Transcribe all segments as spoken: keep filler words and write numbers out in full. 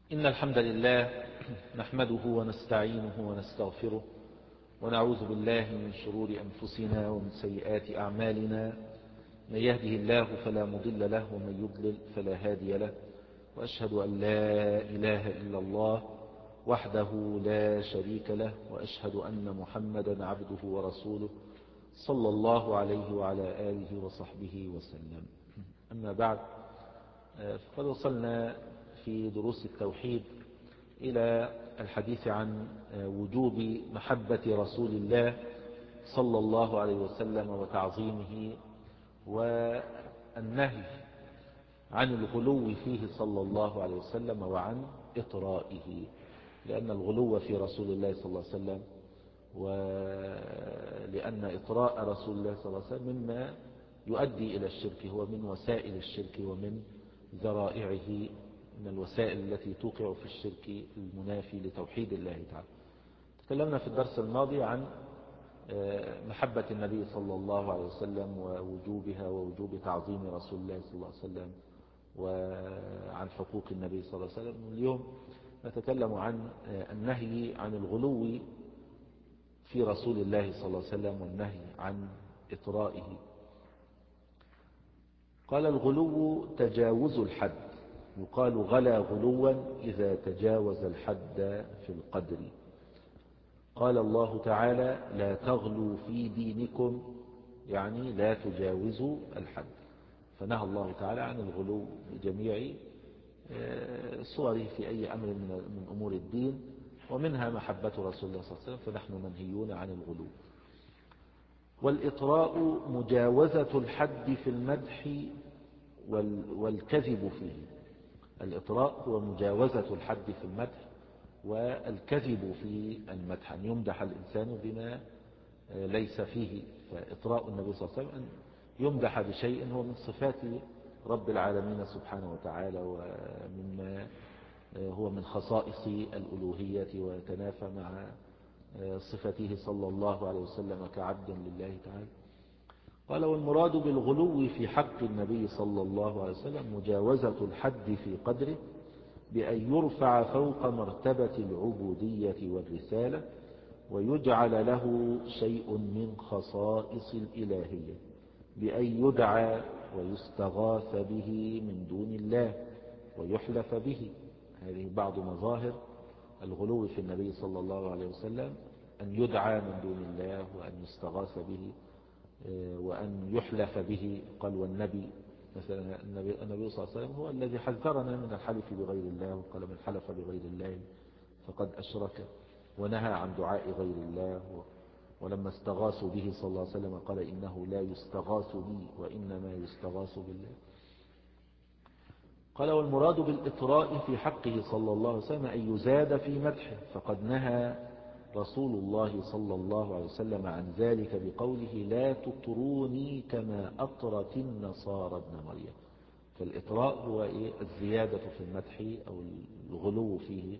إن الحمد لله نحمده ونستعينه ونستغفره ونعوذ بالله من شرور أنفسنا ومن سيئات أعمالنا. من يهده الله فلا مضل له ومن يضلل فلا هادي له، وأشهد أن لا إله إلا الله وحده لا شريك له، وأشهد أن محمدا عبده ورسوله صلى الله عليه وعلى آله وصحبه وسلم. أما بعد، فقد وصلنا في دروس التوحيد إلى الحديث عن وجوب محبة رسول الله صلى الله عليه وسلم وتعظيمه، والنهي عن الغلو فيه صلى الله عليه وسلم وعن إطرائه، لأن الغلو في رسول الله صلى الله عليه وسلم ولأن إطراء رسول الله صلى الله عليه وسلم مما يؤدي إلى الشرك، هو من وسائل الشرك ومن ذرائعه، من الوسائل التي توقع في الشرك المنافي لتوحيد الله تعالى. تكلمنا في الدرس الماضي عن محبة النبي صلى الله عليه وسلم ووجوبها ووجوب تعظيم رسول الله صلى الله عليه وسلم وعن حقوق النبي صلى الله عليه وسلم. اليوم نتكلم عن النهي عن الغلو في رسول الله صلى الله عليه وسلم والنهي عن إطرائه. قال: الغلو تجاوز الحد، يقال غلا غلوا إذا تجاوز الحد في القدر. قال الله تعالى: لا تغلوا في دينكم، يعني لا تجاوزوا الحد. فنهى الله تعالى عن الغلو بجميع صوره في أي أمر من أمور الدين، ومنها محبة رسول الله صلى الله عليه وسلم، فنحن منهيون عن الغلو. والإطراء مجاوزة الحد في المدح والكذب فيه. الإطراء هو مجاوزة الحد في المدح والكذب في المدح، أن يمدح الإنسان بما ليس فيه. فإطراء النبي صلى الله عليه وسلم أن يمدح بشيء هو من صفات رب العالمين سبحانه وتعالى، ومما هو من خصائص الألوهية ويتنافى مع صفته صلى الله عليه وسلم كعبد لله تعالى. قال: والمراد بالغلو في حق النبي صلى الله عليه وسلم مجاوزة الحد في قدره، بأن يرفع فوق مرتبة العبودية والرسالة ويجعل له شيء من خصائص الإلهية، بأن يدعى ويستغاث به من دون الله ويحلف به. هذه بعض مظاهر الغلو في النبي صلى الله عليه وسلم، أن يدعى من دون الله وأن يستغاث به وأن يحلف به. قال: والنبي مثلا النبي, النبي صلى الله عليه وسلم هو الذي حذرنا من الحلف بغير الله، وقال: من حلف بغير الله فقد أشرك، ونهى عن دعاء غير الله. ولما استغاثوا به صلى الله عليه وسلم قال: إنه لا يستغاث بي وإنما يستغاث بالله. قال: والمراد بالإطراء في حقه صلى الله عليه وسلم أن يزاد في مدحه، فقد نهى رسول الله صلى الله عليه وسلم عن ذلك بقوله: لا تطروني كما أطرت النصارى ابن مريم. فالإطراء هو الزيادة في المدح أو الغلو فيه،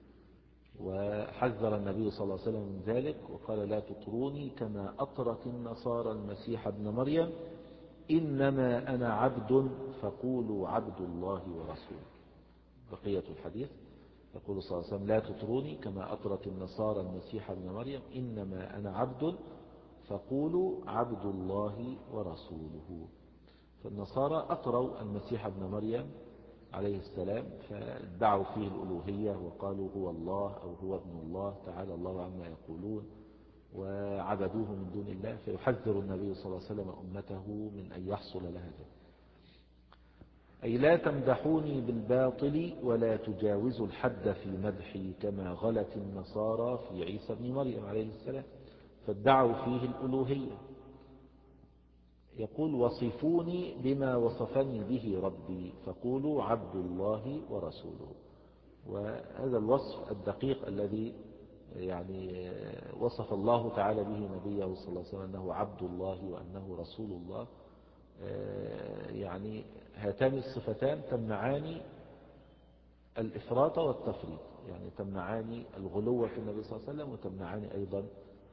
وحذر النبي صلى الله عليه وسلم من ذلك وقال: لا تطروني كما أطرت النصارى المسيح ابن مريم، إنما أنا عبد فقولوا عبد الله ورسوله. بقية الحديث يقول صلى الله عليه وسلم: لا تطروني كما أطرت النصارى المسيح ابن مريم، إنما أنا عبد فقولوا عبد الله ورسوله. فالنصارى أطروا المسيح ابن مريم عليه السلام، فادعوا فيه الألوهية وقالوا هو الله أو هو ابن الله تعالى الله عما يقولون، وعبدوه من دون الله. فيحذر النبي صلى الله عليه وسلم أمته من أن يحصل لها ذلك، أي لا تمدحوني بالباطل ولا تجاوزوا الحد في مدحي كما غلت النصارى في عيسى بن مريم عليه السلام، فادعوا فيه الألوهية. يقول: وصفوني بما وصفني به ربي فقولوا عبد الله ورسوله. وهذا الوصف الدقيق الذي يعني وصف الله تعالى به نبيه صلى الله عليه وسلم أنه عبد الله وأنه رسول الله، يعني هاتان الصفتان تمنعان الإفراط والتفريط، يعني تمنعان الغلو في النبي صلى الله عليه وسلم وتمنعان أيضا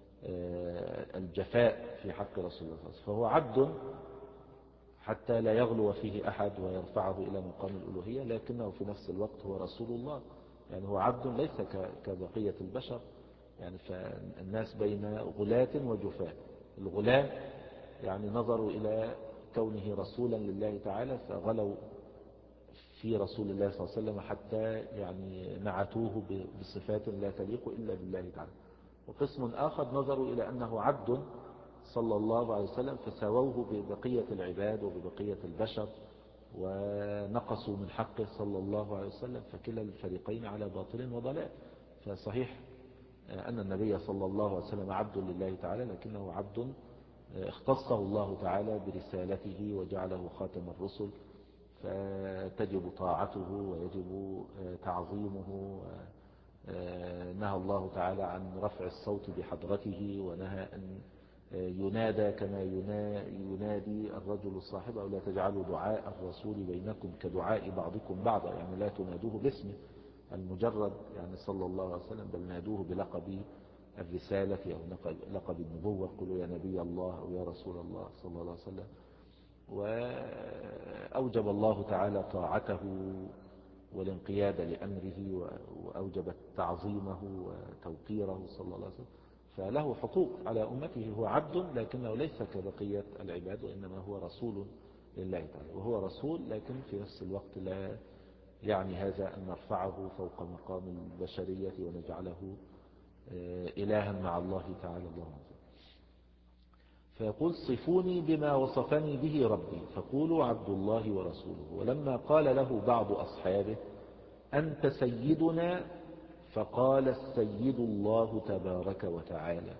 الجفاء في حق رسول الله صلى الله عليه وسلم. فهو عبد حتى لا يغلو فيه أحد ويرفعه إلى مقام الألوهية، لكنه في نفس الوقت هو رسول الله يعني هو عبد ليس كبقية البشر، يعني فالناس بين غلاة وجفاة. الغلاة يعني نظروا إلى كونه رسولا لله تعالى فغلوا في رسول الله صلى الله عليه وسلم حتى يعني نعتوه بصفات لا تليق إلا بالله تعالى. وقسم آخر نظروا إلى أنه عبد صلى الله عليه وسلم فساووه ببقية العباد وببقية البشر ونقصوا من حقه صلى الله عليه وسلم، فكلا الفريقين على باطل وضلال. فصحيح أن النبي صلى الله عليه وسلم عبد لله تعالى، لكنه عبد اختصه الله تعالى برسالته وجعله خاتم الرسل، فتجب طاعته ويجب تعظيمه. نهى الله تعالى عن رفع الصوت بحضرته، ونهى أن ينادى كما ينادي الرجل صاحبه، لا تجعلوا دعاء الرسول بينكم كدعاء بعضكم بعضا، يعني لا تنادوه باسمه المجرد يعني صلى الله عليه وسلم، بل نادوه بلقب الرسالة أو لقب النبوة، قلوا يا نبي الله أو يا رسول الله صلى الله عليه وسلم. وأوجب الله تعالى طاعته والانقياد لأمره، وأوجب تعظيمه وتوقيره صلى الله عليه وسلم، فله حقوق على أمته. هو عبد لكنه ليس كبقية العباد، وإنما هو رسول لله تعالى. وهو رسول لكن في نفس الوقت لا يعني هذا أن نرفعه فوق مقام البشرية ونجعله إلها مع الله تعالى الله عز وجل. فيقول صفوني بما وصفني به ربي، فقولوا عبد الله ورسوله. ولما قال له بعض أصحابه أنت سيدنا، فقال السيد الله تبارك وتعالى.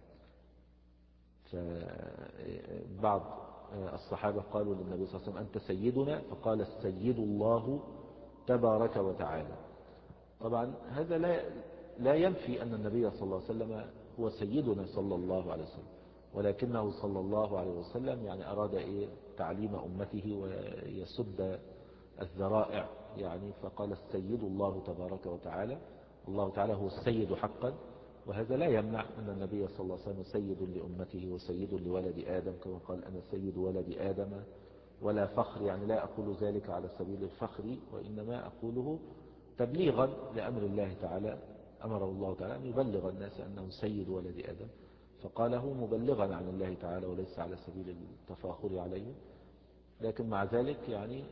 فبعض الصحابة قالوا للنبي صلى الله عليه وسلم أنت سيدنا، فقال السيد الله تبارك وتعالى. طبعا هذا لا لا ينفي أن النبي صلى الله عليه وسلم هو سيدنا صلى الله عليه وسلم، ولكنه صلى الله عليه وسلم يعني أراد إيه تعليم أمته ويسد الذرائع، يعني فقال السيد الله تبارك وتعالى. الله تعالى هو السيد حقا، وهذا لا يمنع أن النبي صلى الله عليه وسلم سيد لأمته وسيد لولد آدم، كما قال أنا سيد ولد آدم ولا فخر. يعني لا أقول ذلك على سبيل الفخر، وإنما أقوله تبليغا لأمر الله تعالى. أمر الله تعالى أن يبلغ الناس أنه سيد ولد آدم، فقاله مبلغا عن الله تعالى وليس على سبيل التفاخر عليه. لكن مع ذلك يعني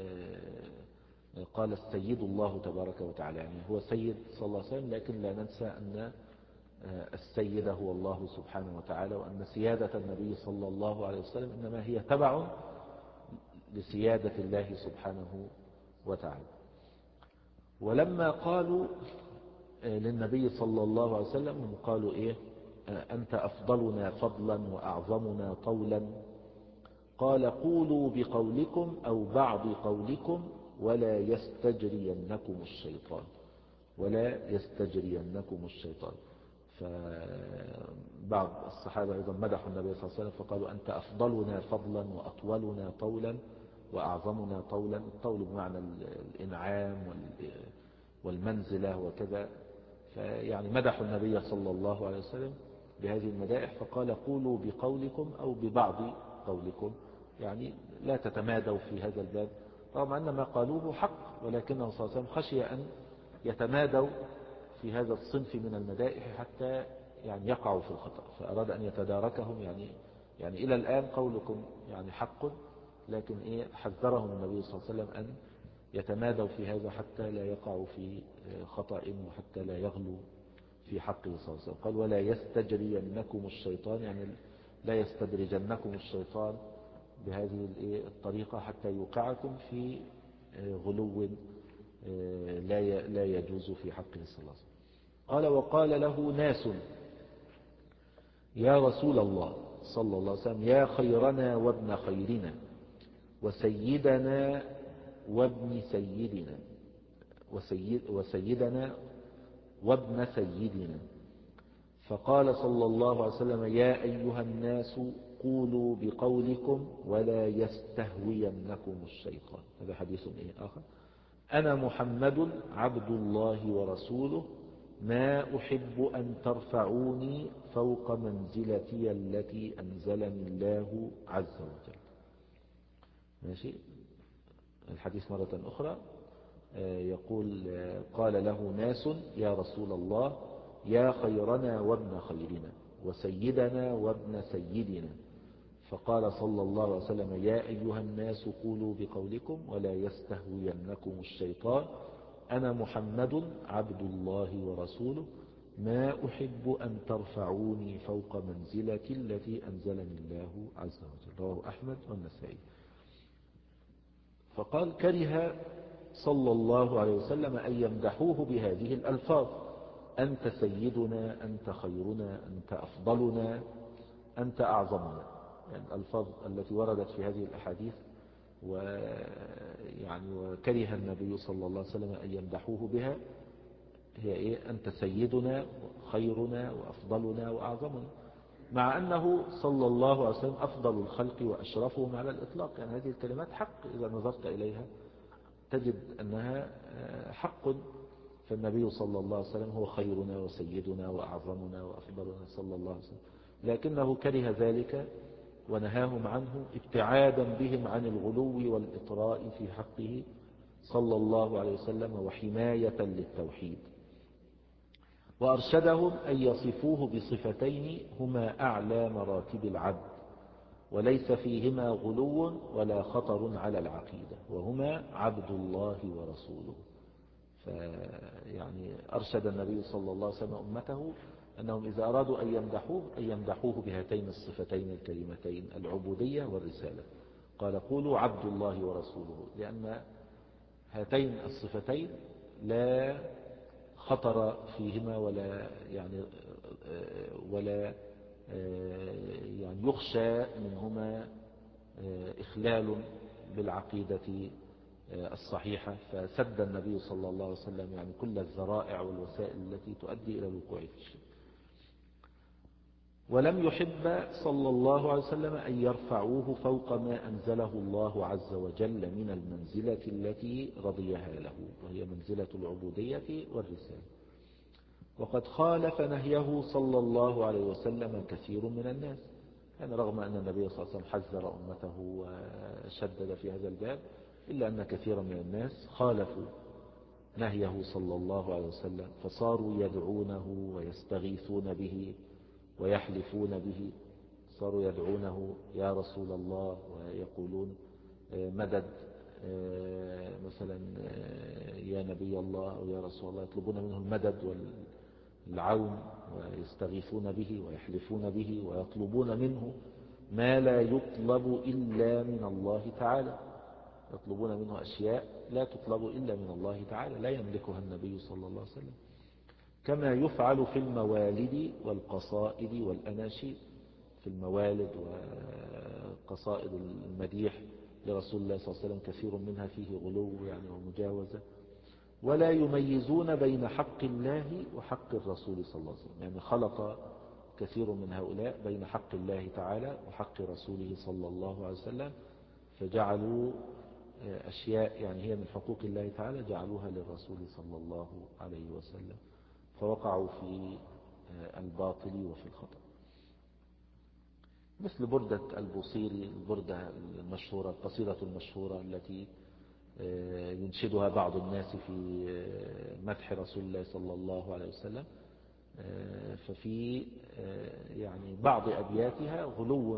قال السيد الله تبارك وتعالى، يعني هو سيد صلى الله عليه وسلم، لكن لا ننسى أن السيد هو الله سبحانه وتعالى، وأن سيادة النبي صلى الله عليه وسلم إنما هي تبع لسيادة الله سبحانه وتعالى. ولما قالوا للنبي صلى الله عليه وسلم هم قالوا إيه أنت أفضلنا فضلا وأعظمنا طولا، قال قولوا بقولكم أو بعض قولكم ولا يستجرينكم الشيطان، ولا يستجرينكم الشيطان. فبعض الصحابة أيضا مدحوا النبي صلى الله عليه وسلم فقالوا أنت أفضلنا فضلا وأطولنا طولا وأعظمنا طولا. الطول بمعنى الإنعام والمنزلة وكذا. فيعني مدحوا النبي صلى الله عليه وسلم بهذه المدائح، فقال قولوا بقولكم أو ببعض قولكم، يعني لا تتمادوا في هذا الباب، رغم أن ما قالوه حق، ولكنه صلى الله عليه وسلم خشي أن يتمادوا في هذا الصنف من المدائح حتى يعني يقعوا في الخطأ، فأراد أن يتداركهم. يعني يعني إلى الآن قولكم يعني حق، لكن إيه حذرهم النبي صلى الله عليه وسلم أن يتمادوا في هذا حتى لا يقعوا في خطأ وحتى لا يغلوا في حقه صلى الله عليه وسلم. قال ولا يستجرينكم الشيطان، يعني لا يستدرجنكم الشيطان بهذه الطريقة حتى يوقعكم في غلو لا يجوز في حقه صلى الله عليه وسلم. قال وقال له ناس يا رسول الله صلى الله عليه وسلم يا خيرنا وابن خيرنا وسيدنا وابن سيدنا وسيد وسيدنا وابن سيدنا. فقال صلى الله عليه وسلم يا أيها الناس قولوا بقولكم ولا يستهوينكم الشيطان. هذا حديث إيه آخر. أنا محمد عبد الله ورسوله ما أحب أن ترفعوني فوق منزلتي التي أنزلني الله عز وجل. ماشي. الحديث مرة أخرى يقول قال له ناس يا رسول الله يا خيرنا وابن خيرنا وسيدنا وابن سيدنا، فقال صلى الله عليه وسلم يا أيها الناس قولوا بقولكم ولا يستهوينكم الشيطان، أنا محمد عبد الله ورسوله، ما أحب أن ترفعوني فوق منزلتي التي أنزلني الله عز وجل. رواه أحمد والنسائي. فقال كره صلى الله عليه وسلم أن يمدحوه بهذه الألفاظ: أنت سيدنا، أنت خيرنا، أنت أفضلنا، أنت أعظمنا. يعني الألفاظ التي وردت في هذه الأحاديث، ويعني وكره النبي صلى الله عليه وسلم أن يمدحوه بها، هي إيه؟ أنت سيدنا خيرنا وأفضلنا وأعظمنا، مع أنه صلى الله عليه وسلم أفضل الخلق وأشرفهم على الإطلاق. يعني هذه الكلمات حق، إذا نظرت إليها تجد أنها حق. فالنبي صلى الله عليه وسلم هو خيرنا وسيدنا وأعظمنا وأفضلنا صلى الله عليه وسلم، لكنه كره ذلك ونهاهم عنه ابتعادا بهم عن الغلو والإطراء في حقه صلى الله عليه وسلم وحماية للتوحيد. وأرشدهم أن يصفوه بصفتين هما أعلى مراتب العبد وليس فيهما غلو ولا خطر على العقيدة، وهما عبد الله ورسوله. فيعني أرشد النبي صلى الله عليه وسلم أمته أنهم إذا أرادوا أن يمدحوه أن يمدحوه بهاتين الصفتين الكريمتين: العبودية والرسالة. قال قولوا عبد الله ورسوله، لأن هاتين الصفتين لا خطر فيهما ولا يعني ولا يعني يخشى منهما إخلال بالعقيدة الصحيحة. فسد النبي صلى الله عليه وسلم يعني كل الذرائع والوسائل التي تؤدي إلى الوقوع في الشرك. ولم يحب صلى الله عليه وسلم أن يرفعوه فوق ما أنزله الله عز وجل من المنزلة التي رضيها له، وهي منزلة العبودية والرسالة. وقد خالف نهيه صلى الله عليه وسلم كثير من الناس، يعني رغم أن النبي صلى الله عليه وسلم حذر أمته وشدد في هذا الباب، إلا أن كثيرا من الناس خالفوا نهيه صلى الله عليه وسلم، فصاروا يدعونه ويستغيثون به ويحلفون به. صاروا يدعونه يا رسول الله ويقولون مدد، مثلا يا نبي الله أو يا رسول الله، يطلبون منه المدد والعون ويستغيثون به ويحلفون به ويطلبون منه ما لا يطلب إلا من الله تعالى. يطلبون منه أشياء لا تطلب إلا من الله تعالى، لا يملكها النبي صلى الله عليه وسلم، كما يفعل في الموالد والقصائد والأناشيد. في الموالد وقصائد المديح لرسول الله صلى الله عليه وسلم كثير منها فيه غلو يعني ومجاوزة. ولا يميزون بين حق الله وحق الرسول صلى الله عليه وسلم، يعني خلط كثير من هؤلاء بين حق الله تعالى وحق رسوله صلى الله عليه وسلم، فجعلوا أشياء يعني هي من حقوق الله تعالى جعلوها للرسول صلى الله عليه وسلم، فوقعوا في الباطل وفي الخطأ. مثل بردة البوصيري، البردة المشهورة القصيدة المشهورة التي ينشدها بعض الناس في مدح رسول الله صلى الله عليه وسلم، ففي يعني بعض أبياتها غلو،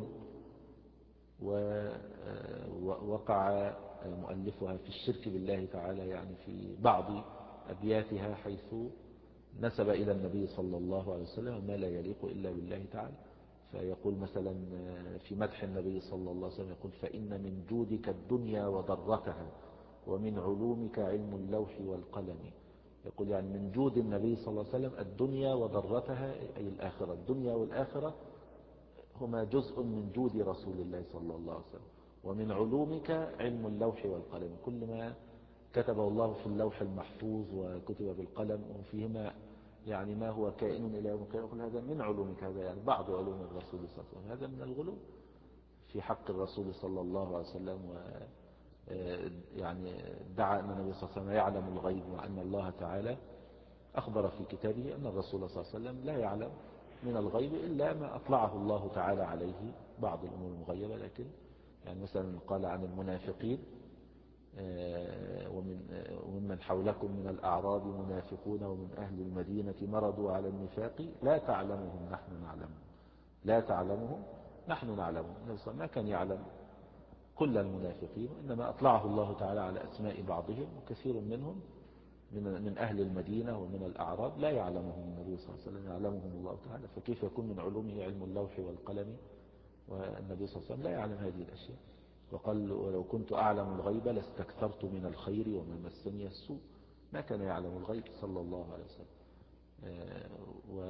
ووقع مؤلفها في الشرك بالله تعالى يعني في بعض أبياتها، حيث نسب إلى النبي صلى الله عليه وسلم ما لا يليق إلا بالله تعالى. فيقول مثلا في مدح النبي صلى الله عليه وسلم، يقول فإن من جودك الدنيا وضرتها ومن علومك علم اللوح والقلم. يقول يعني من جود النبي صلى الله عليه وسلم الدنيا وضرتها، أي الآخرة. الدنيا والآخرة هما جزء من جود رسول الله صلى الله عليه وسلم. ومن علومك علم اللوح والقلم، كل ما كتبه الله في اللوح المحفوظ وكتب بالقلم وفيهما يعني ما هو كائن إلى يوم القيامة، يقول هذا من علومك، هذا يعني بعض علوم الرسول صلى الله عليه وسلم. هذا من الغلو في حق الرسول صلى الله عليه وسلم، و يعني ادعى أن النبي صلى الله عليه وسلم يعلم الغيب، وأن الله تعالى أخبر في كتابه أن الرسول صلى الله عليه وسلم لا يعلم من الغيب إلا ما أطلعه الله تعالى عليه، بعض الأمور المغيبة. لكن يعني مثلا قال عن المنافقين ومن ومن حولكم من الأعراب منافقون ومن أهل المدينة مرضوا على النفاق لا تعلمهم نحن نعلمهم لا تعلمهم نحن نعلمهم. ما كان يعلم كل المنافقين، إنما أطلعه الله تعالى على أسماء بعضهم، وكثير منهم من من أهل المدينة ومن الأعراب لا يعلمهم النبي صلى الله عليه وسلم، يعلمهم الله تعالى. فكيف يكون من علومه علم اللوح والقلم والنبي صلى الله عليه وسلم لا يعلم هذه الأشياء؟ وقال ولو كنت أعلم الغيب لاستكثرت من الخير وما مسني السوء. ما كان يعلم الغيب صلى الله عليه وسلم. و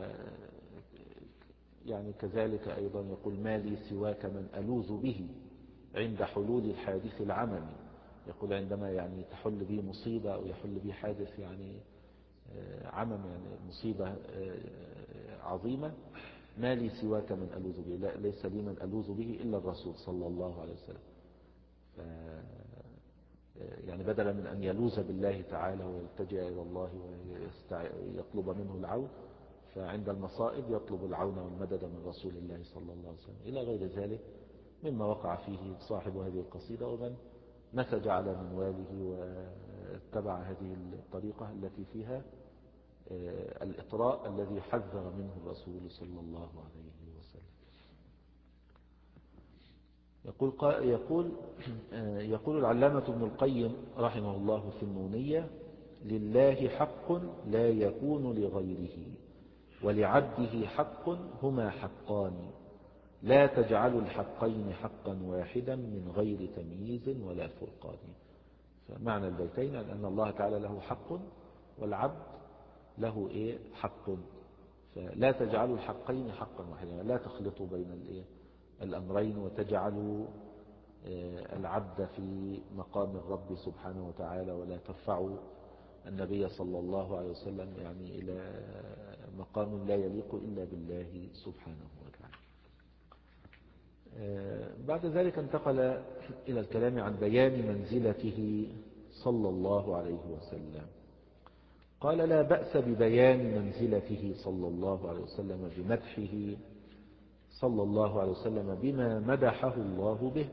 يعني كذلك أيضا يقول ما لي سواك من ألوذ به عند حلول الحادث العممي. يقول عندما يعني تحل به مصيبة أو يحل به حادث يعني عمم، يعني مصيبة عظيمة، ما لي سواك من ألوذ به، لا ليس لي من ألوذ به إلا الرسول صلى الله عليه وسلم. يعني بدلا من أن يلوذ بالله تعالى ويلتجئ إلى الله ويطلب منه العون، فعند المصائب يطلب العون والمدد من رسول الله صلى الله عليه وسلم، إلى غير ذلك مما وقع فيه صاحب هذه القصيدة ومن نسج على منواله واتبع هذه الطريقة التي فيها الإطراء الذي حذر منه الرسول صلى الله عليه وسلم. يقول يقول يقول العلامة ابن القيم رحمه الله في النونية: لله حق لا يكون لغيره، ولعبده حق هما حقان، لا تجعل الحقين حقا واحدا من غير تمييز ولا فرقان. فمعنى البيتين أن الله تعالى له حق والعبد له إيه حق، فلا تجعلوا الحقين حقا واحدا، لا تخلطوا بين الإيه الأمرين وتجعلوا العبد في مقام الرب سبحانه وتعالى، ولا ترفعوا النبي صلى الله عليه وسلم يعني إلى مقام لا يليق إلا بالله سبحانه وتعالى. بعد ذلك انتقل إلى الكلام عن بيان منزلته صلى الله عليه وسلم. قال: لا بأس ببيان منزلته صلى الله عليه وسلم بمدحه صلى الله عليه وسلم بما مدحه الله به،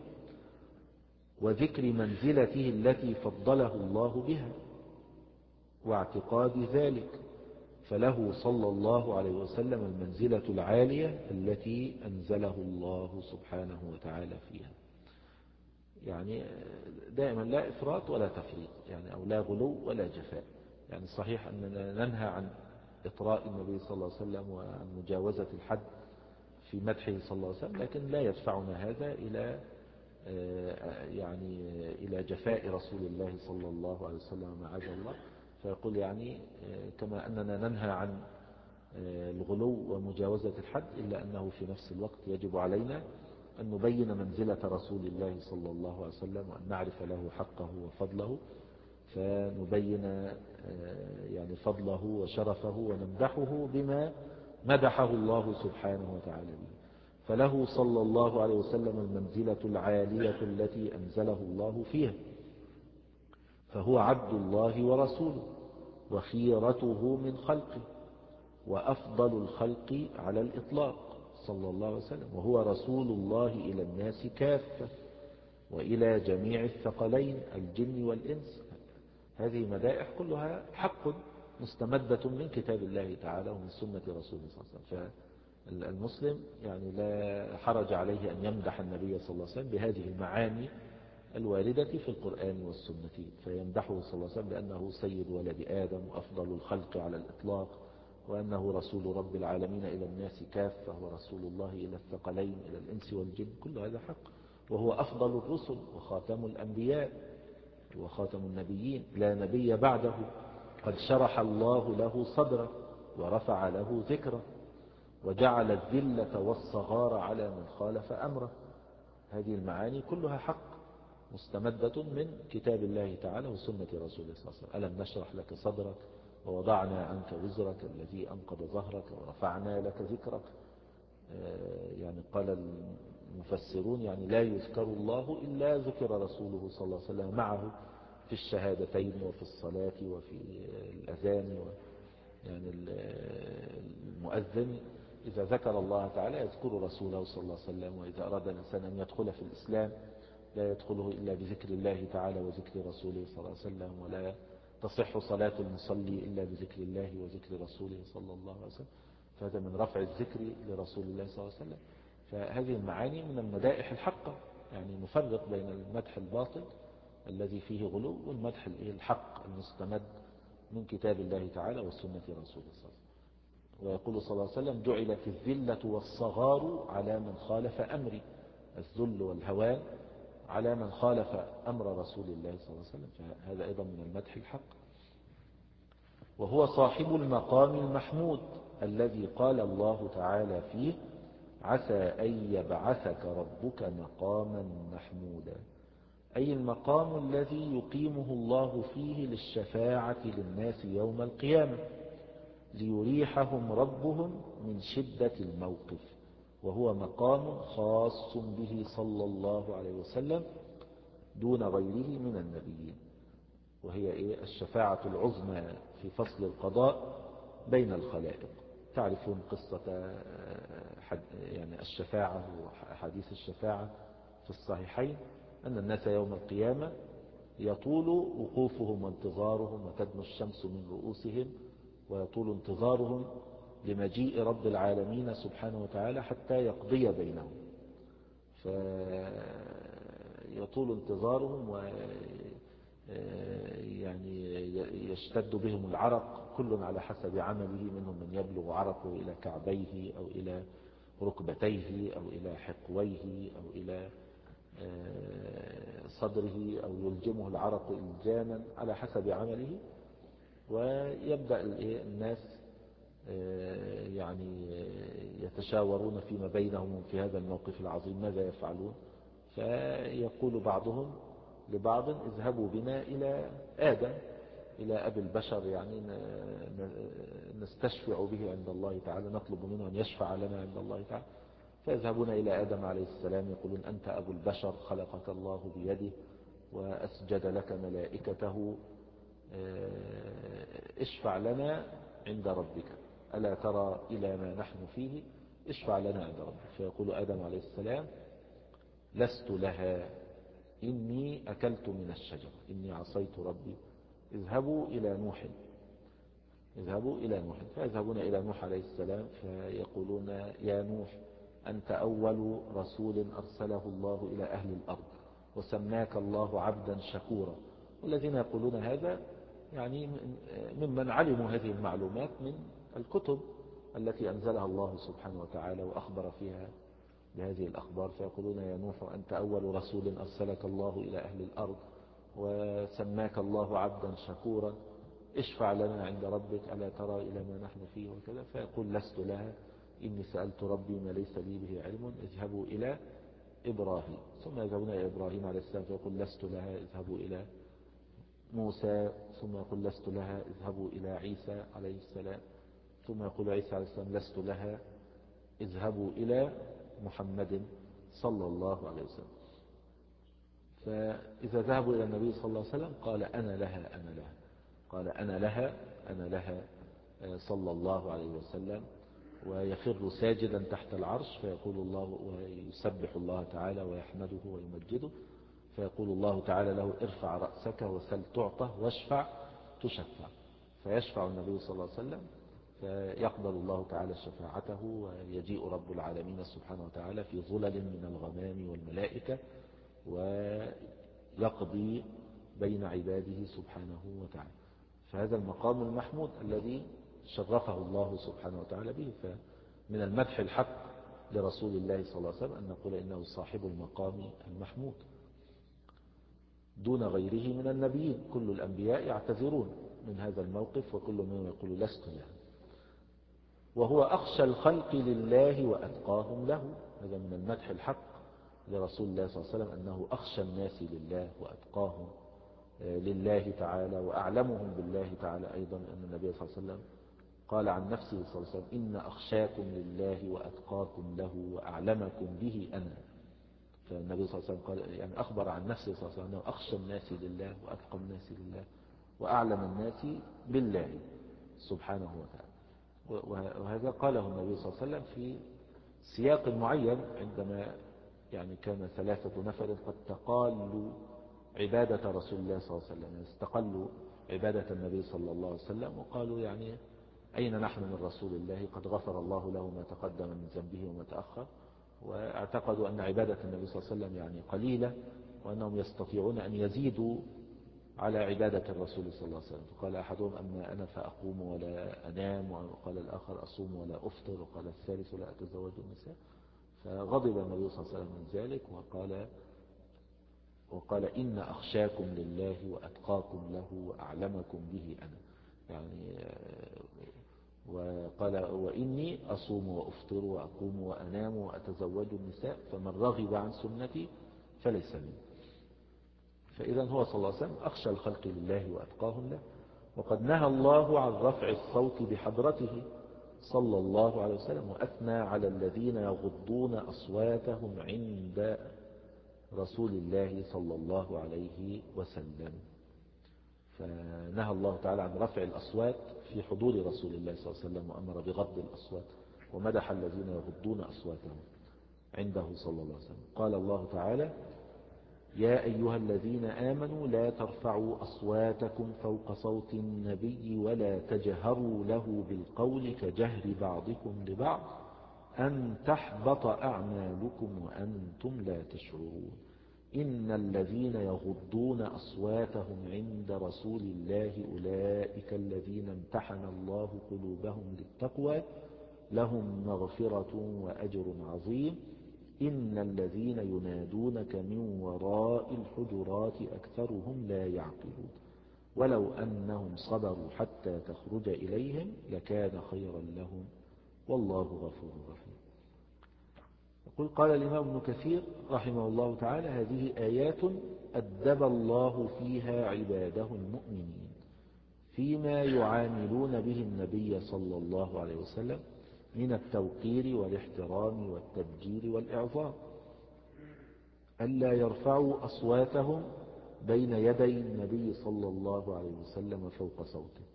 وذكر منزلته التي فضله الله بها واعتقاد ذلك، فله صلى الله عليه وسلم المنزلة العالية التي أنزله الله سبحانه وتعالى فيها. يعني دائما لا إفراط ولا تفريط، يعني أو لا غلو ولا جفاء. يعني صحيح أننا ننهى عن إطراء النبي صلى الله عليه وسلم وعن مجاوزة الحد في مدحه صلى الله عليه وسلم، لكن لا يدفعنا هذا إلى يعني إلى جفاء رسول الله صلى الله عليه وسلم معاذ الله. فيقول يعني كما أننا ننهى عن الغلو ومجاوزة الحد، إلا أنه في نفس الوقت يجب علينا أن نبين منزلة رسول الله صلى الله عليه وسلم، وأن نعرف له حقه وفضله، فنبين يعني فضله وشرفه ونمدحه بما مدحه الله سبحانه وتعالى به. فله صلى الله عليه وسلم المنزلة العالية التي أنزله الله فيها، فهو عبد الله ورسوله وخيرته من خلقه، وأفضل الخلق على الإطلاق صلى الله عليه وسلم، وهو رسول الله إلى الناس كافة وإلى جميع الثقلين الجن والإنس. هذه مدائح كلها حق مستمدة من كتاب الله تعالى ومن سنة رسوله صلى الله عليه وسلم. فالمسلم يعني لا حرج عليه أن يمدح النبي صلى الله عليه وسلم بهذه المعاني الواردة في القرآن والسنة، فيمدحه صلى الله عليه وسلم بأنه سيد ولد آدم وأفضل الخلق على الإطلاق، وأنه رسول رب العالمين إلى الناس كافة، ورسول الله إلى الثقلين إلى الإنس والجن. كل هذا حق، وهو أفضل الرسل وخاتم الأنبياء وخاتم النبيين، لا نبي بعده، قد شرح الله له صدره ورفع له ذكره وجعل الذلة والصغار على من خالف أمره. هذه المعاني كلها حق مستمدة من كتاب الله تعالى وسنة رسوله صلى الله عليه وسلم. ألم نشرح لك صدرك ووضعنا عنك وزرك الذي أنقض ظهرك ورفعنا لك ذكرك. يعني قال المفسرون يعني لا يذكر الله إلا ذكر رسوله صلى الله عليه وسلم معه في الشهادتين وفي الصلاة وفي الأذان. يعني المؤذن إذا ذكر الله تعالى يذكر رسوله صلى الله عليه وسلم، وإذا أراد الإنسان أن يدخل في الإسلام لا يدخله إلا بذكر الله تعالى وذكر رسوله صلى الله عليه وسلم، ولا تصح صلاة المصلي إلا بذكر الله وذكر رسوله صلى الله عليه وسلم. فهذا من رفع الذكر لرسول الله صلى الله عليه وسلم. فهذه المعاني من المدائح الحقة، يعني نفرق بين المدح الباطل الذي فيه غلو والمدح الحق المستمد من كتاب الله تعالى وسنة رسوله صلى الله عليه وسلم. ويقول صلى الله عليه وسلم: جعلت الذلة والصغار على من خالف أمري، الذل والهوان على من خالف أمر رسول الله صلى الله عليه وسلم. فهذا أيضا من المدح الحق. وهو صاحب المقام المحمود الذي قال الله تعالى فيه: عسى أن يبعثك ربك مقاما محمودا، أي المقام الذي يقيمه الله فيه للشفاعة للناس يوم القيامة ليريحهم ربهم من شدة الموقف، وهو مقام خاص به صلى الله عليه وسلم دون غيره من النبيين. وهي إيه؟ الشفاعة العظمى في فصل القضاء بين الخلائق. تعرفون قصة يعني الشفاعة وحديث الشفاعة في الصحيحين، أن الناس يوم القيامة يطول وقوفهم وانتظارهم وتدنو الشمس من رؤوسهم، ويطول انتظارهم لمجيء رب العالمين سبحانه وتعالى حتى يقضي بينهم. فيطول انتظارهم و يعني يشتد بهم العرق، كل على حسب عمله، منهم من يبلغ عرقه إلى كعبيه أو إلى ركبتيه أو إلى حقويه أو إلى صدره، أو يلجمه العرق إلجاما على حسب عمله. ويبدأ الناس يعني يتشاورون فيما بينهم في هذا الموقف العظيم ماذا يفعلون. فيقول بعضهم لبعض: اذهبوا بنا إلى آدم، إلى أبي البشر، يعني نستشفع به عند الله تعالى، نطلب منه أن يشفع لنا عند الله تعالى. فيذهبون إلى آدم عليه السلام يقولون: أنت أبو البشر، خلقك الله بيده وأسجد لك ملائكته، اشفع لنا عند ربك، ألا ترى إلى ما نحن فيه، اشفع لنا عند ربك. فيقول آدم عليه السلام: لست لها، إني أكلت من الشجرة، إني عصيت ربي، اذهبوا إلى نوح، اذهبوا إلى نوح. فيذهبون إلى نوح عليه السلام فيقولون: يا نوح، أنت أول رسول أرسله الله إلى أهل الأرض، وسماك الله عبدا شكورا. والذين يقولون هذا يعني ممن علموا هذه المعلومات من الكتب التي أنزلها الله سبحانه وتعالى وأخبر فيها بهذه الأخبار. فيقولون: يا نوح، أنت أول رسول أرسلك الله إلى أهل الأرض، وسماك الله عبدا شكورا، اشفع لنا عند ربك، ألا ترى إلى ما نحن فيه وكذا. فيقول: لست لها، إني سألت ربي ما ليس لي به علم، اذهبوا إلى إبراهيم. ثم يذهبون إلى إبراهيم عليه السلام فيقول: لست لها، اذهبوا إلى موسى. ثم يقول: لست لها، اذهبوا إلى عيسى عليه السلام. ثم يقول عيسى عليه السلام: لست لها، اذهبوا إلى محمد صلى الله عليه وسلم. فإذا ذهبوا إلى النبي صلى الله عليه وسلم قال: أنا لها أنا لها قال أنا لها أنا لها صلى الله عليه وسلم، ويخر ساجدا تحت العرش، فيقول الله ويسبح الله تعالى ويحمده ويمجده. فيقول الله تعالى له: ارفع رأسك وسل تعطى واشفع تشفع. فيشفع النبي صلى الله عليه وسلم، فيقبل الله تعالى شفاعته، ويجيء رب العالمين سبحانه وتعالى في ظلل من الغمام والملائكة، ويقضي بين عباده سبحانه وتعالى. فهذا المقام المحمود الذي شرفه الله سبحانه وتعالى به. فمن المدح الحق لرسول الله صلى الله عليه وسلم أن نقول إنه صاحب المقام المحمود دون غيره من النبيين. كل الأنبياء يعتذرون من هذا الموقف، وكل منهم يقول: لست له. وهو أخشى الخلق لله وأتقاهم له. هذا من المدح الحق لرسول الله صلى الله عليه وسلم أنه أخشى الناس لله وأتقاهم لله تعالى وأعلمهم بالله تعالى. أيضا أن النبي صلى الله عليه وسلم قال عن نفسه صلى الله عليه وسلم: إن أخشاكم لله وأتقاكم له وأعلمكم به أنا. فالنبي صلى الله عليه وسلم قال يعني أخبر عن نفسه صلى الله عليه وسلم أنه أخشى الناس لله وأتقى الناس لله وأعلم الناس بالله سبحانه وتعالى. وهذا قاله النبي صلى الله عليه وسلم في سياق معين عندما يعني كان ثلاثة نفر قد تقالوا عبادة رسول الله صلى الله عليه وسلم، يعني استقلوا عبادة النبي صلى الله عليه وسلم وقالوا يعني أين نحن من رسول الله؟ قد غفر الله له ما تقدم من ذنبه وما تأخر. واعتقدوا أن عبادة النبي صلى الله عليه وسلم يعني قليلة، وأنهم يستطيعون أن يزيدوا على عبادة الرسول صلى الله عليه وسلم. فقال أحدهم: أما أنا فأقوم ولا أنام، وقال الآخر: أصوم ولا أفطر، وقال الثالث: لا أتزوج النساء. فغضب النبي صلى الله عليه وسلم من ذلك وقال وقال إن أخشاكم لله وأتقاكم له وأعلمكم به أنا، يعني وقال: وإني أصوم وأفطر وأقوم وأنام وأتزوج النساء، فمن رغب عن سنتي فليس مني. فإذا هو صلى الله عليه وسلم أخشى الخلق لله وأتقاهم له. وقد نهى الله عن رفع الصوت بحضرته صلى الله عليه وسلم، وأثنى على الذين يغضون أصواتهم عند رسول الله صلى الله عليه وسلم. فنهى الله تعالى عن رفع الأصوات في حضور رسول الله صلى الله عليه وسلم، وأمر بغض الأصوات، ومدح الذين يغضون أصواتهم عنده صلى الله عليه وسلم. قال الله تعالى: يا أيها الذين آمنوا لا ترفعوا أصواتكم فوق صوت النبي ولا تجهروا له بالقول كجهر بعضكم لبعض أن تحبط أعمالكم وأنتم لا تشعرون. إن الذين يغضون أصواتهم عند رسول الله أولئك الذين امتحن الله قلوبهم للتقوى لهم مغفرة وأجر عظيم. إن الذين ينادونك من وراء الحجرات أكثرهم لا يعقلون ولو أنهم صبروا حتى تخرج إليهم لكان خيرا لهم والله غفور رحيم. يقول: قال الإمام ابن كثير رحمه الله تعالى: هذه آيات أدب الله فيها عباده المؤمنين فيما يعاملون به النبي صلى الله عليه وسلم من التوقير والاحترام والتبجيل والإعظام، ألا يرفعوا أصواتهم بين يدي النبي صلى الله عليه وسلم فوق صوته.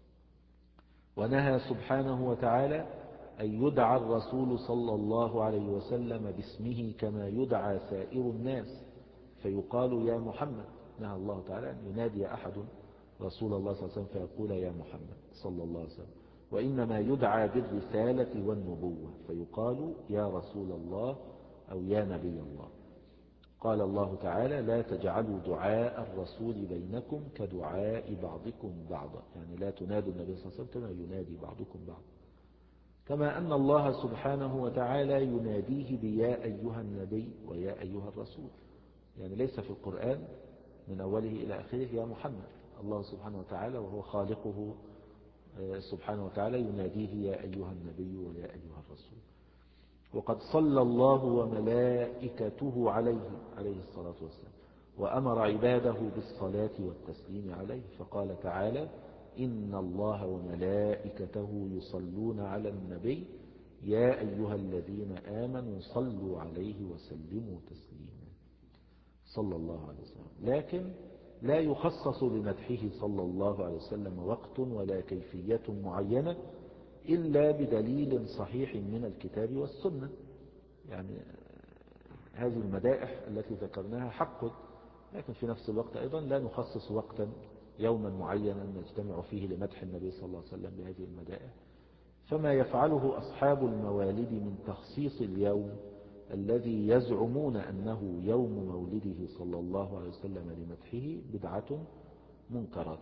ونهى سبحانه وتعالى أن يدعى الرسول صلى الله عليه وسلم باسمه كما يدعى سائر الناس فيقال يا محمد. نهى الله تعالى أن ينادي أحد رسول الله صلى الله عليه وسلم فيقول يا محمد صلى الله عليه وسلم، وإنما يدعى بالرسالة والنبوة فيقال يا رسول الله أو يا نبي الله. قال الله تعالى: لا تجعلوا دعاء الرسول بينكم كدعاء بعضكم بعضا، يعني لا تنادوا النبي صلى الله عليه وسلم كما ينادي بعضكم بعضا. كما أن الله سبحانه وتعالى يناديه بيا أيها النبي ويا أيها الرسول، يعني ليس في القرآن من أوله إلى آخره يا محمد. الله سبحانه وتعالى وهو خالقه سبحانه وتعالى يناديه يا أيها النبي ويا أيها الرسول. وقد صلى الله وملائكته عليه عليه الصلاة والسلام وأمر عباده بالصلاة والتسليم عليه، فقال تعالى: إن الله وملائكته يصلون على النبي يا أيها الذين آمنوا صلوا عليه وسلموا تسليما صلى الله عليه وسلم. لكن لا يخصص بمدحه صلى الله عليه وسلم وقت ولا كيفية معينة إلا بدليل صحيح من الكتاب والسنة. يعني هذه المدائح التي ذكرناها حق، لكن في نفس الوقت أيضا لا نخصص وقتا يوما معينا نجتمع فيه لمدح النبي صلى الله عليه وسلم بهذه المدائح. فما يفعله أصحاب الموالد من تخصيص اليوم الذي يزعمون أنه يوم مولده صلى الله عليه وسلم لمدحه بدعة منكرة.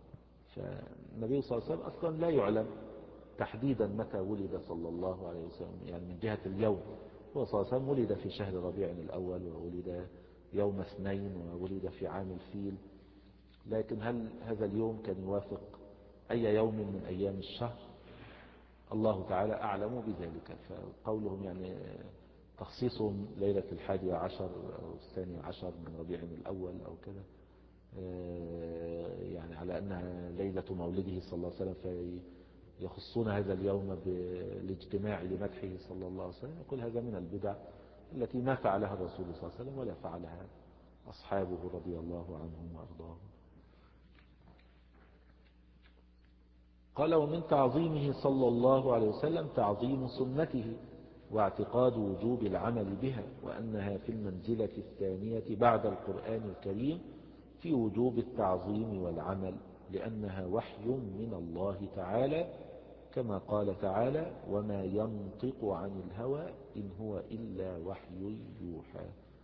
فالنبي صلى الله عليه وسلم أصلا لا يعلم تحديدا متى ولد صلى الله عليه وسلم، يعني من جهة اليوم. هو صلى الله عليه وسلم ولد في شهر ربيع الأول، وولد يوم اثنين، وولد في عام الفيل، لكن هل هذا اليوم كان يوافق أي يوم من أيام الشهر؟ الله تعالى أعلم بذلك. فقولهم يعني تخصيصهم ليلة الحادي عشر أو الثاني عشر من ربيع الأول أو كذا، يعني على أنها ليلة مولده صلى الله عليه وسلم فيخصون هذا اليوم بالاجتماع لمدحه صلى الله عليه وسلم، يقول هذا من البدع التي ما فعلها الرسول صلى الله عليه وسلم ولا فعلها أصحابه رضي الله عنهم وأرضاهم. قال: ومن تعظيمه صلى الله عليه وسلم تعظيم سنته واعتقاد وجوب العمل بها، وأنها في المنزلة الثانية بعد القرآن الكريم في وجوب التعظيم والعمل، لأنها وحي من الله تعالى، كما قال تعالى: وما ينطق عن الهوى إن هو إلا وحي يوحى.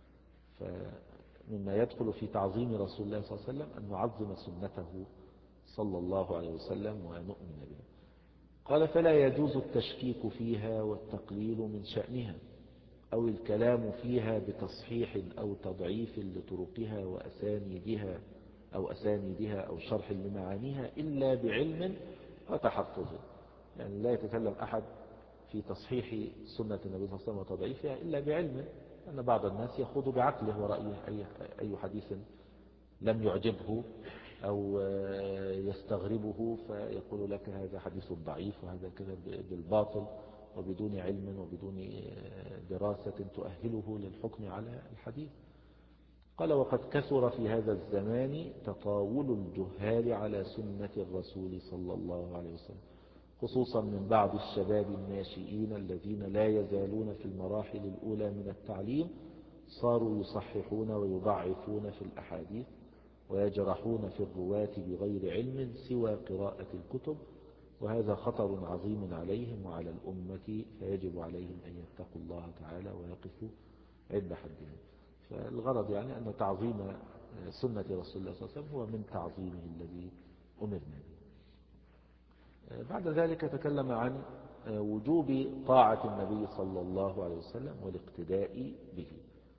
فمما يدخل في تعظيم رسول الله صلى الله عليه وسلم أن نعظم سنته صلى الله عليه وسلم ونؤمن بها. قال: فلا يجوز التشكيك فيها والتقليل من شأنها، أو الكلام فيها بتصحيح أو تضعيف لطرقها وأسانيدها أو أسانيدها أو شرح لمعانيها إلا بعلم وتحفظ. يعني لا يتكلم أحد في تصحيح سنة النبي صلى الله عليه وسلم وتضعيفها إلا بعلم، أن بعض الناس يخوض بعقله ورأيه أي حديث لم يعجبه أو يستغربه فيقول لك هذا حديث ضعيف وهذا كذا بالباطل وبدون علم وبدون دراسة تؤهله للحكم على الحديث. قال: وقد كثر في هذا الزمان تطاول الجهال على سنة الرسول صلى الله عليه وسلم، خصوصا من بعض الشباب الناشئين الذين لا يزالون في المراحل الأولى من التعليم، صاروا يصححون ويضعفون في الأحاديث ويجرحون في الرواة بغير علم سوى قراءة الكتب، وهذا خطر عظيم عليهم وعلى الأمة، فيجب عليهم أن يتقوا الله تعالى ويقفوا عند حدهم. فالغرض يعني أن تعظيم سنة رسول الله صلى الله عليه وسلم هو من تعظيمه الذي أمرنا به. بعد ذلك تكلم عن وجوب طاعة النبي صلى الله عليه وسلم والاقتداء به.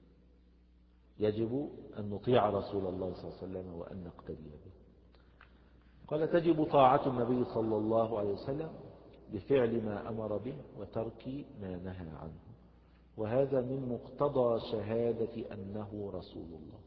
يجب أن نطيع رسول الله صلى الله عليه وسلم وأن نقتدي به. قال: تجب طاعة النبي صلى الله عليه وسلم بفعل ما أمر به وترك ما نهى عنه، وهذا من مقتضى شهادة أنه رسول الله.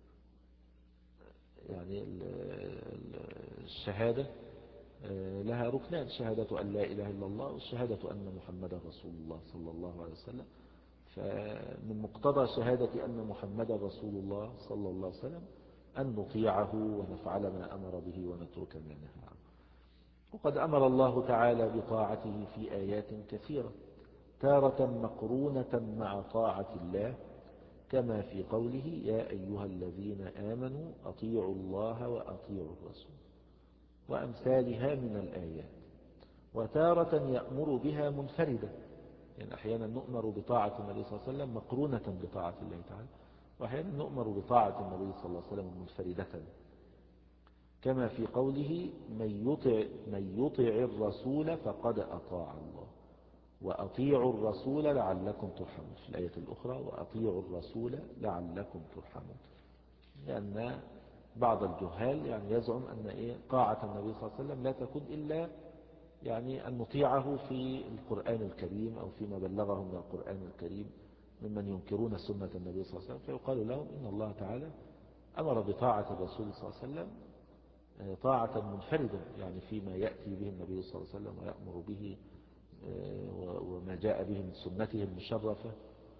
يعني الشهادة لها ركنان: شهادة أن لا إله إلا الله والشهادة أن محمدا رسول الله صلى الله عليه وسلم. فمن مقتضى شهادة أن محمدا رسول الله صلى الله عليه وسلم أن نطيعه ونفعل ما أمر به ونترك ما نهى عنه. وقد أمر الله تعالى بطاعته في آيات كثيرة، تارة مقرونة مع طاعة الله، كما في قوله: يا أيها الذين آمنوا أطيعوا الله وأطيعوا الرسول، وأمثالها من الآيات. وتارة يأمر بها منفردة، يعني أحيانا نؤمر بطاعة النبي صلى الله عليه وسلم مقرونة بطاعة الله تعالى، وأحيانا نؤمر بطاعة النبي صلى الله عليه وسلم منفردة، كما في قوله: من يطع, من يطع الرسول فقد أطاع الله، وأطيعوا الرسول لعلكم ترحمون. في الآية الأخرى: وأطيعوا الرسول لعلكم ترحمون. لأن بعض الجهال يعني يزعم أن إيه طاعة النبي صلى الله عليه وسلم لا تكون إلا يعني أن نطيعه في القرآن الكريم أو فيما بلغه من القرآن الكريم ممن ينكرون سنة النبي صلى الله عليه وسلم، فيقال لهم إن الله تعالى أمر بطاعة الرسول صلى الله عليه وسلم طاعة منفردة، يعني فيما يأتي به النبي صلى الله عليه وسلم ويأمر به وما جاء به من سنته المشرفة،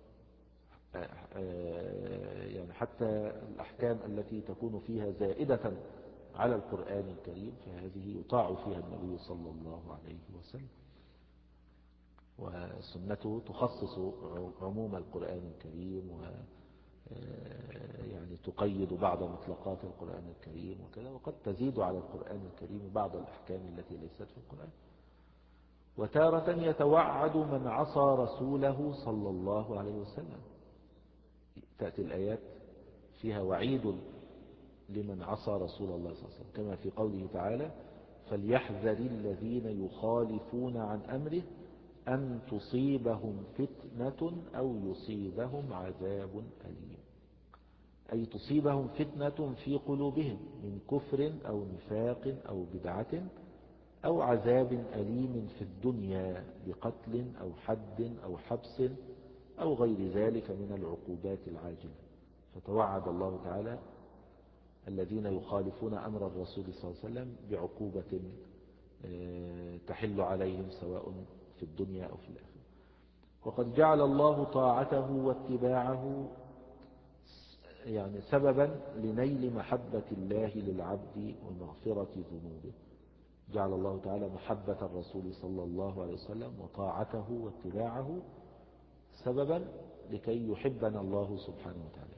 يعني حتى الأحكام التي تكون فيها زائدة على القرآن الكريم فهذه يطاع فيها النبي صلى الله عليه وسلم، وسنته تخصص عموم القرآن الكريم و يعني تقيد بعض مطلقات القرآن الكريم وكذا، وقد تزيد على القرآن الكريم بعض الأحكام التي ليست في القرآن. وتارة يتوعد من عصى رسوله صلى الله عليه وسلم، تأتي الآيات فيها وعيد لمن عصى رسول الله صلى الله عليه وسلم، كما في قوله تعالى: فليحذر الذين يخالفون عن أمره أن تصيبهم فتنة أو يصيبهم عذاب أليم، أي تصيبهم فتنة في قلوبهم من كفر أو نفاق أو بدعة، أو عذاب أليم في الدنيا بقتل أو حد أو حبس أو غير ذلك من العقوبات العاجلة. فتوعد الله تعالى الذين يخالفون أمر الرسول صلى الله عليه وسلم بعقوبة تحل عليهم سواء في الدنيا أو في الآخرة. وقد جعل الله طاعته واتباعه يعني سببا لنيل محبة الله للعبد ومغفرة ذنوبه. جعل الله تعالى محبة الرسول صلى الله عليه وسلم وطاعته واتباعه سببا لكي يحبنا الله سبحانه وتعالى.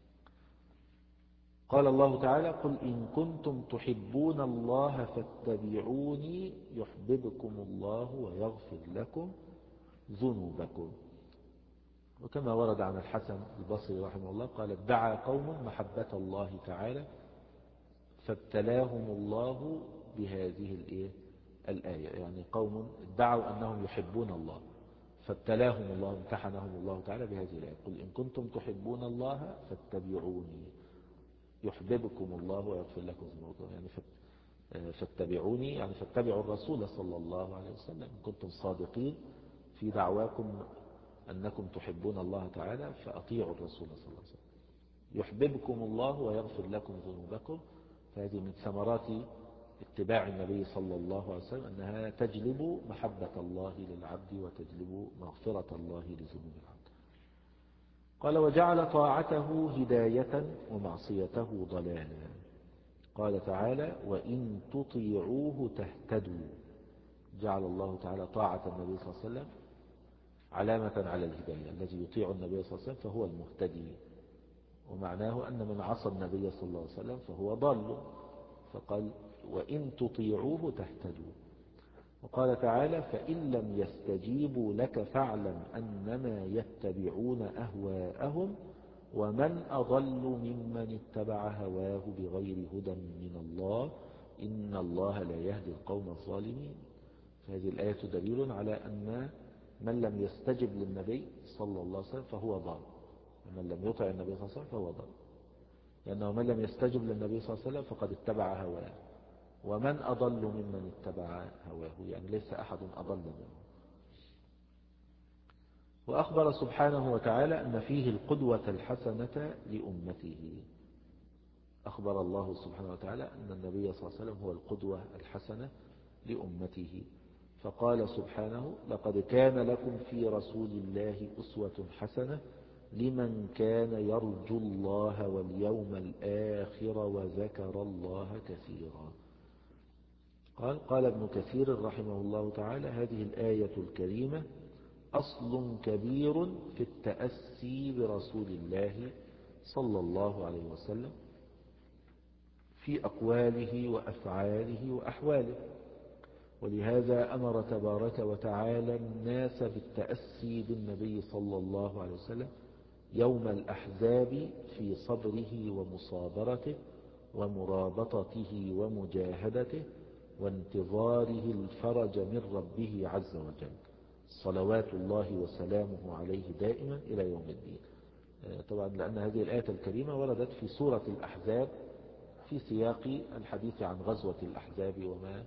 قال الله تعالى: قل إن كنتم تحبون الله فاتبعوني يحببكم الله ويغفر لكم ذنوبكم. وكما ورد عن الحسن البصري رحمه الله قال: ادعى قوم محبة الله تعالى فابتلاهم الله بهذه الإيه؟ الآية. يعني قوم ادعوا أنهم يحبون الله فابتلاهم الله، امتحنهم الله تعالى بهذه الآية: قل إن كنتم تحبون الله فاتبعوني يحببكم الله ويغفر لكم ذنوبكم. يعني فاتبعوني يعني فاتبعوا الرسول صلى الله عليه وسلم إن كنتم صادقين في دعواكم أنكم تحبون الله تعالى، فأطيعوا الرسول صلى الله عليه وسلم. يحببكم الله ويغفر لكم ذنوبكم. فهذه من ثمرات اتباع النبي صلى الله عليه وسلم أنها تجلب محبة الله للعبد وتجلب مغفرة الله لذنوب العبد. قال: وجعل طاعته هداية ومعصيته ضلالا. قال تعالى: وإن تطيعوه تهتدوا. جعل الله تعالى طاعة النبي صلى الله عليه وسلم علامة على الهداية. الذي يطيع النبي صلى الله عليه وسلم فهو المهتدي، ومعناه أن من عصى النبي صلى الله عليه وسلم فهو ضال. فقال: وإن تطيعوه تهتدوا. وقال تعالى: فإن لم يستجيبوا لك فاعلم أنما يتبعون أهواءهم ومن أضل ممن اتبع هواه بغير هدى من الله إن الله لا يهدي القوم الظالمين. فهذه الآية دليل على أن من لم يستجب للنبي صلى الله عليه وسلم فهو ضال، ومن لم يطع النبي صلى الله عليه وسلم فهو ضال، لأنه من لم يستجب للنبي صلى الله عليه وسلم فقد اتبع هواه، ومن أضل ممن اتبع هواه، يعني ليس أحد أضل منه. وأخبر سبحانه وتعالى أن فيه القدوة الحسنة لأمته. أخبر الله سبحانه وتعالى أن النبي صلى الله عليه وسلم هو القدوة الحسنة لأمته، فقال سبحانه: لقد كان لكم في رسول الله أسوة حسنة لمن كان يرجو الله واليوم الآخر وذكر الله كثيرا. قال قال ابن كثير رحمه الله تعالى: هذه الآية الكريمة أصل كبير في التأسي برسول الله صلى الله عليه وسلم في أقواله وأفعاله وأحواله. ولهذا أمر تبارك وتعالى الناس بالتأسي بالنبي صلى الله عليه وسلم يوم الأحزاب في صبره ومصابرته ومرابطته ومجاهدته وانتظاره الفرج من ربه عز وجل صلوات الله وسلامه عليه دائما إلى يوم الدين. طبعا لأن هذه الآية الكريمة وردت في سورة الأحزاب في سياق الحديث عن غزوة الأحزاب وما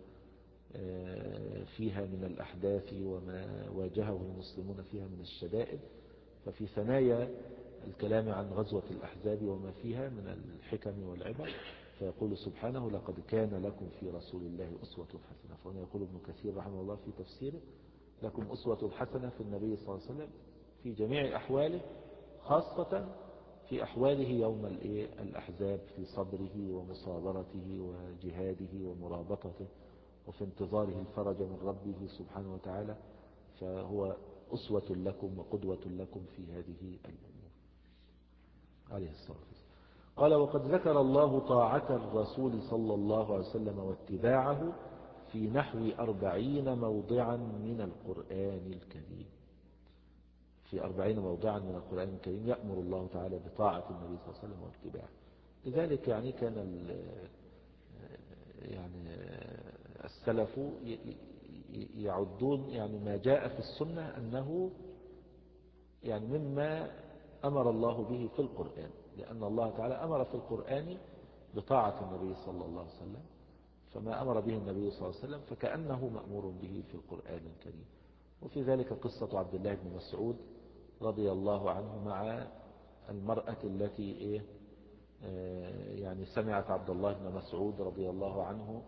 فيها من الأحداث وما واجهه المسلمون فيها من الشدائد. ففي ثنايا الكلام عن غزوة الأحزاب وما فيها من الحكم والعبر فيقول سبحانه: لقد كان لكم في رسول الله أسوة حسنة. فهنا يقول ابن كثير رحمه الله في تفسيره: لكم أسوة حسنة في النبي صلى الله عليه وسلم في جميع أحواله، خاصة في أحواله يوم الأحزاب في صبره ومصابرته وجهاده ومرابطته وفي انتظاره الفرج من ربه سبحانه وتعالى. فهو أسوة لكم وقدوة لكم في هذه الأمور عليه الصلاة والسلام. قال: وقد ذكر الله طاعة الرسول صلى الله عليه وسلم واتباعه في نحو أربعين موضعا من القرآن الكريم. في أربعين موضعا من القرآن الكريم يأمر الله تعالى بطاعة النبي صلى الله عليه وسلم واتباعه. لذلك يعني كان يعني السلف يعدون يعني ما جاء في السنة أنه يعني مما أمر الله به في القرآن، لأن الله تعالى أمر في القرآن بطاعة النبي صلى الله عليه وسلم، فما أمر به النبي صلى الله عليه وسلم فكأنه مأمور به في القرآن الكريم. وفي ذلك قصة عبد الله بن مسعود رضي الله عنه مع المرأة التي إيه يعني سمعت عبد الله بن مسعود رضي الله عنه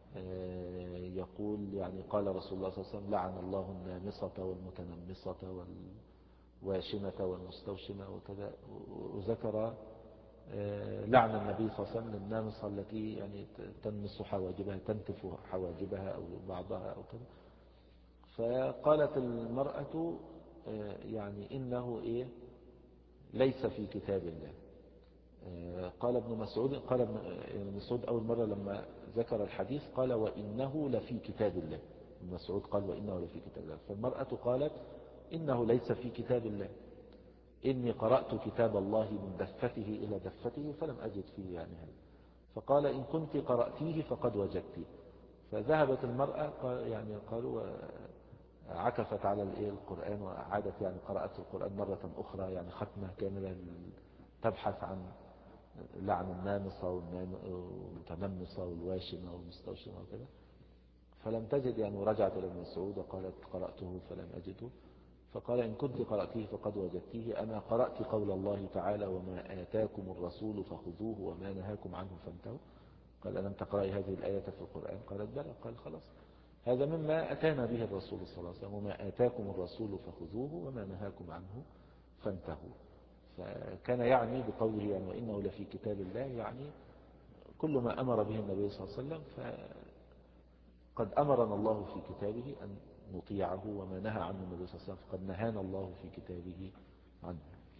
يقول يعني قال رسول الله صلى الله عليه وسلم: لعن الله النامصة والمتنمصة والواشمة والمستوشمة وكذا، وذكر لعن النبي صلى الله عليه وسلم للنامصة التي يعني تنمص حواجبها، تنتف حواجبها أو بعضها أو كذا. فقالت المرأة يعني إنه إيه ليس في كتاب الله. قال ابن مسعود قال ابن مسعود أول مرة لما ذكر الحديث قال وإنه لفي كتاب الله. ابن مسعود قال وإنه لفي كتاب الله. فالمرأة قالت إنه ليس في كتاب الله، إني قرأت كتاب الله من دفته إلى دفته فلم أجد فيه يعني هذا. فقال إن كنت قرأتيه فقد وجدتيه. فذهبت المرأة يعني قالوا عكفت على القرآن وعادت يعني قرأت القرآن مرة أخرى يعني ختمة كاملة تبحث عن لعن النامصة والمتنمصة والواشمة والمستوشمة وكذا، فلم تجد يعني ورجعت إلى ابن مسعود وقالت قرأته فلم أجده. فقال إن كنت قرأتيه فقد وجدتيه. أما قرأت قول الله تعالى وما آتاكم الرسول فخذوه وما نهاكم عنه فانتهوا؟ قال ألم تقرأي هذه الآية في القرآن؟ قالت بلى. قال خلاص هذا مما أتانا به الرسول صلى الله عليه وسلم، وما آتاكم الرسول فخذوه وما نهاكم عنه فانتهوا. فكان يعني بقوله يعني وإنه لفي كتاب الله يعني كل ما أمر به النبي صلى الله عليه وسلم فقد أمرنا الله في كتابه أن نطيعه، وما نهى عنه النبي صلى الله عليه وسلم فقد نهانا الله في كتابه عنه.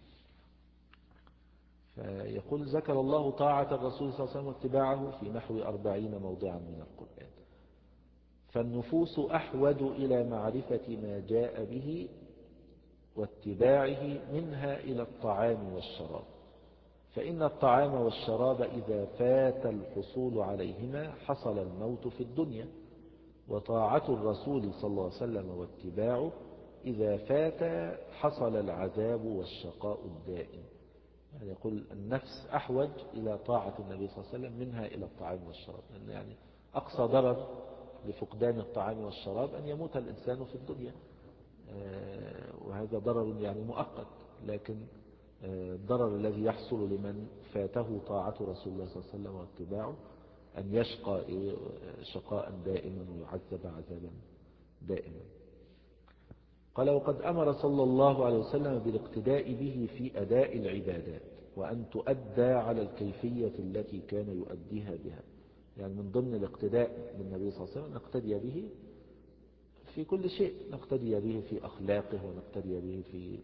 فيقول ذكر الله طاعة الرسول صلى الله عليه وسلم واتباعه في نحو أربعين موضعا من القرآن. فالنفوس أحوج إلى معرفة ما جاء به واتباعه منها إلى الطعام والشراب، فإن الطعام والشراب إذا فات الحصول عليهما حصل الموت في الدنيا، وطاعة الرسول صلى الله عليه وسلم واتباعه إذا فات حصل العذاب والشقاء الدائم. يعني يقول النفس أحوج إلى طاعة النبي صلى الله عليه وسلم منها إلى الطعام والشراب، لأن يعني أقصى ضرر لفقدان الطعام والشراب أن يموت الإنسان في الدنيا، وهذا ضرر يعني مؤقت، لكن الضرر الذي يحصل لمن فاته طاعة رسول الله صلى الله عليه وسلم واتباعه أن يشقى شقاء دائما ويعذب عذابا دائما. قال وقد أمر صلى الله عليه وسلم بالاقتداء به في أداء العبادات، وأن تؤدى على الكيفية التي كان يؤديها بها. يعني من ضمن الاقتداء بالنبي صلى الله عليه وسلم نقتدي به في كل شيء، نقتدي به في أخلاقه ونقتدي به في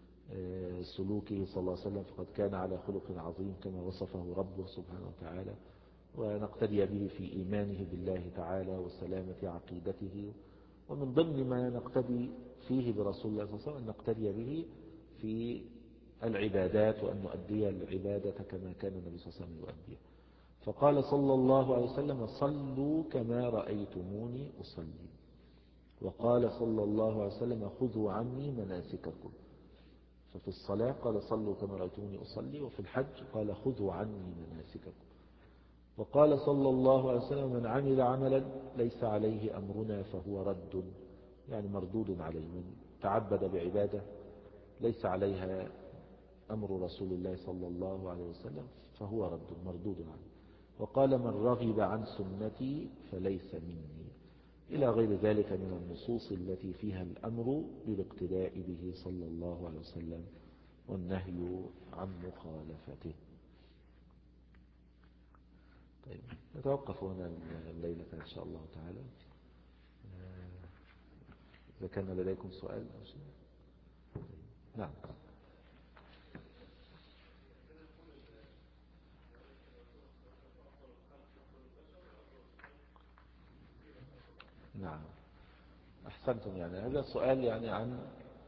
سلوكه صلى الله عليه وسلم، فقد كان على خلق عظيم كما وصفه ربه سبحانه وتعالى. ونقتدي به في إيمانه بالله تعالى وسلامة عقيدته. ومن ضمن ما نقتدي فيه برسول الله صلى الله عليه وسلم نقتدي به في العبادات، وأن نؤدي العبادة كما كان النبي صلى الله عليه وسلم يؤديها. فقال صلى الله عليه وسلم صلوا كما رأيتموني أصلي. وقال صلى الله عليه وسلم خذوا عني مناسككم. ففي الصلاة قال صلوا كما رأيتموني أصلي، وفي الحج قال خذوا عني مناسككم. وقال صلى الله عليه وسلم من عمل عملا ليس عليه أمرنا فهو رد، يعني مردود عليه. من تعبد بعبادة ليس عليها أمر رسول الله صلى الله عليه وسلم فهو رد مردود عليه. وقال من رغب عن سنتي فليس مني، إلى غير ذلك من النصوص التي فيها الأمر بالاقتداء به صلى الله عليه وسلم والنهي عن مخالفته. طيب نتوقف هنا الليلة إن شاء الله تعالى. إذا كان لديكم سؤال أو شيء. نعم. نعم أحسنتم. يعني هذا السؤال يعني عن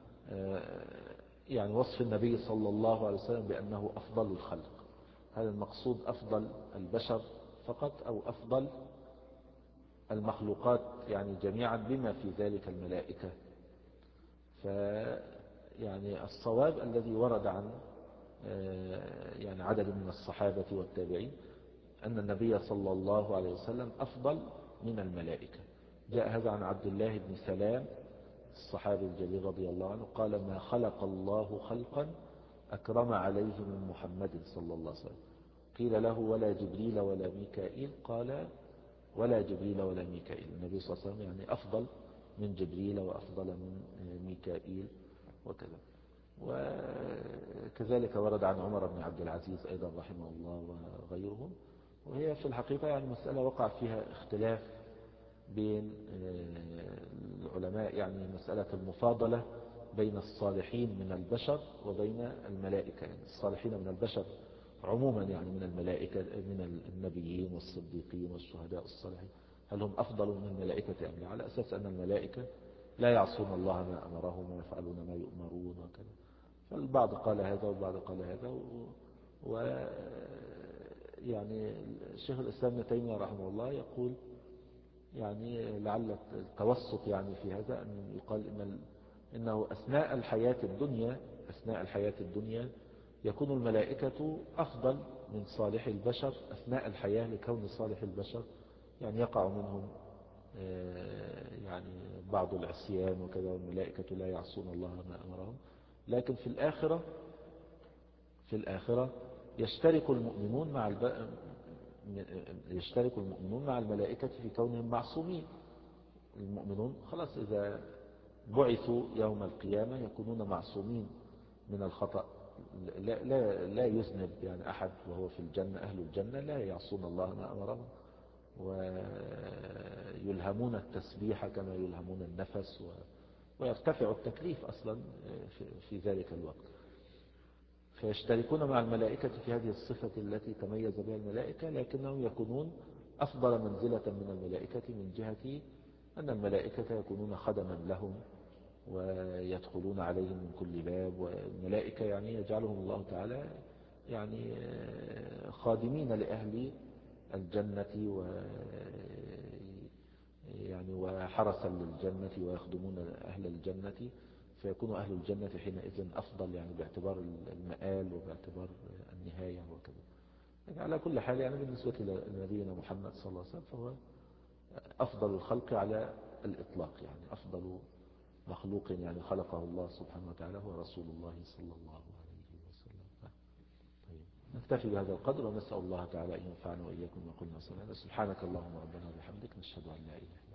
يعني وصف النبي صلى الله عليه وسلم بأنه أفضل الخلق. هل المقصود أفضل البشر فقط أو أفضل المخلوقات يعني جميعا بما في ذلك الملائكة؟ فيعني الصواب الذي ورد عن يعني عدد من الصحابة والتابعين أن النبي صلى الله عليه وسلم أفضل من الملائكة. جاء هذا عن عبد الله بن سلام الصحابي الجليل رضي الله عنه قال ما خلق الله خلقا أكرم عليه من محمد صلى الله عليه وسلم. قيل له ولا جبريل ولا ميكائيل؟ قال ولا جبريل ولا ميكائيل. النبي صلى الله عليه وسلم يعني أفضل من جبريل وأفضل من ميكائيل وكذا. وكذلك ورد عن عمر بن عبد العزيز أيضا رحمه الله وغيرهم. وهي في الحقيقة يعني مسألة وقع فيها اختلاف بين العلماء، يعني مسألة المفاضلة بين الصالحين من البشر وبين الملائكة. يعني الصالحين من البشر عموما، يعني من الملائكة، من النبيين والصديقين والشهداء والصالحين، هل هم أفضل من الملائكة أم لا؟ على أساس أن الملائكة لا يعصون الله ما أمرهم ويفعلون ما يؤمرون وكذا. فالبعض قال هذا والبعض قال هذا. و... و... يعني الشيخ الإسلام ابن تيمية رحمه الله يقول يعني لعل التوسط يعني في هذا أن يقال إن إنه أثناء الحياة الدنيا أثناء الحياة الدنيا يكون الملائكة أفضل من صالح البشر أثناء الحياة، لكون صالح البشر يعني يقع منهم يعني بعض العصيان وكذا، والملائكة لا يعصون الله ما أمرهم. لكن في الآخرة في الآخرة يشترك المؤمنون مع الب... يشترك المؤمنون مع الملائكة في كونهم معصومين. المؤمنون خلاص إذا بعثوا يوم القيامة يكونون معصومين من الخطأ، لا, لا, لا يذنب يعني أحد وهو في الجنة. أهل الجنة لا يعصون الله ما أمرهم، ويلهمون التسبيح كما يلهمون النفس، ويرتفع التكليف أصلا في ذلك الوقت. فيشتركون مع الملائكة في هذه الصفة التي تميز بها الملائكة، لكنهم يكونون أفضل منزلة من الملائكة من جهة أن الملائكة يكونون خدما لهم ويدخلون عليهم من كل باب. والملائكة يعني يجعلهم الله تعالى يعني خادمين لأهل الجنة و يعني وحرسا للجنة ويخدمون أهل الجنة، فيكون أهل الجنة حينئذ أفضل يعني باعتبار المآل وباعتبار النهاية وكذا. يعني على كل حال يعني بالنسبة لنبينا محمد صلى الله عليه وسلم فهو أفضل الخلق على الإطلاق، يعني أفضل مخلوق يعني خلقه الله سبحانه وتعالى هو رسول الله صلى الله عليه وسلم. طيب نكتفي بهذا القدر، ونسأل الله تعالى أن ينفعنا وإياكم وقلنا صلى الله. سبحانك اللهم ربنا وبحمدك، نشهد أن لا إله إلا أنت.